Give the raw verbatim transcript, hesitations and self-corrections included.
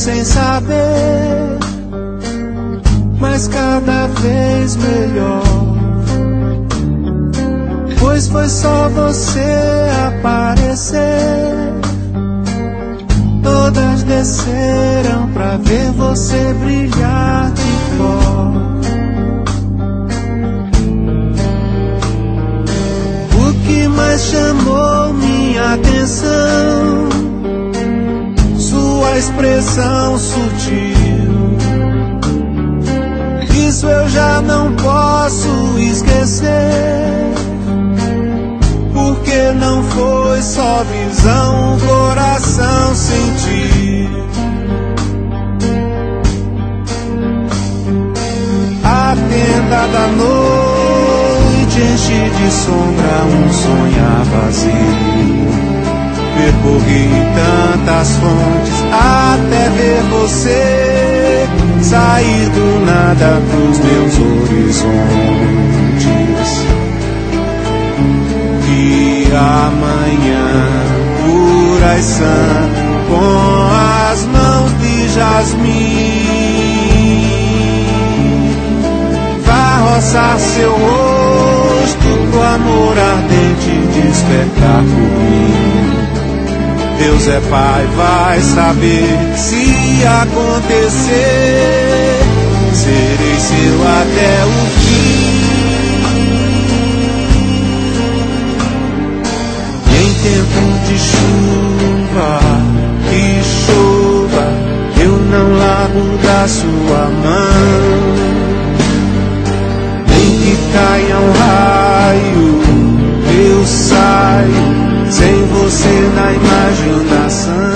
sem saber, mas cada vez melhor, pois foi só você aparecer. Todas desceram pra ver você brilhar de fora. O que mais chamou minha atenção, sua expressão sutil. Isso eu já não posso esquecer, porque não foi só visão, o coração sentiu. A tenda da noite enche de sombra um sonhar vazio. Percorri tantas fontes até ver você sair do nada pros meus horizontes. E amanhã, pura e sã, com as mãos de jasmim, vá roçar seu rosto pro amor ardente despertar por mim. Deus é Pai, vai saber se acontecer, serei seu até o fim. Em tempo de chuva, que chova, eu não largo da sua mão. Nem que caia um raio, eu saio sem você na imaginação.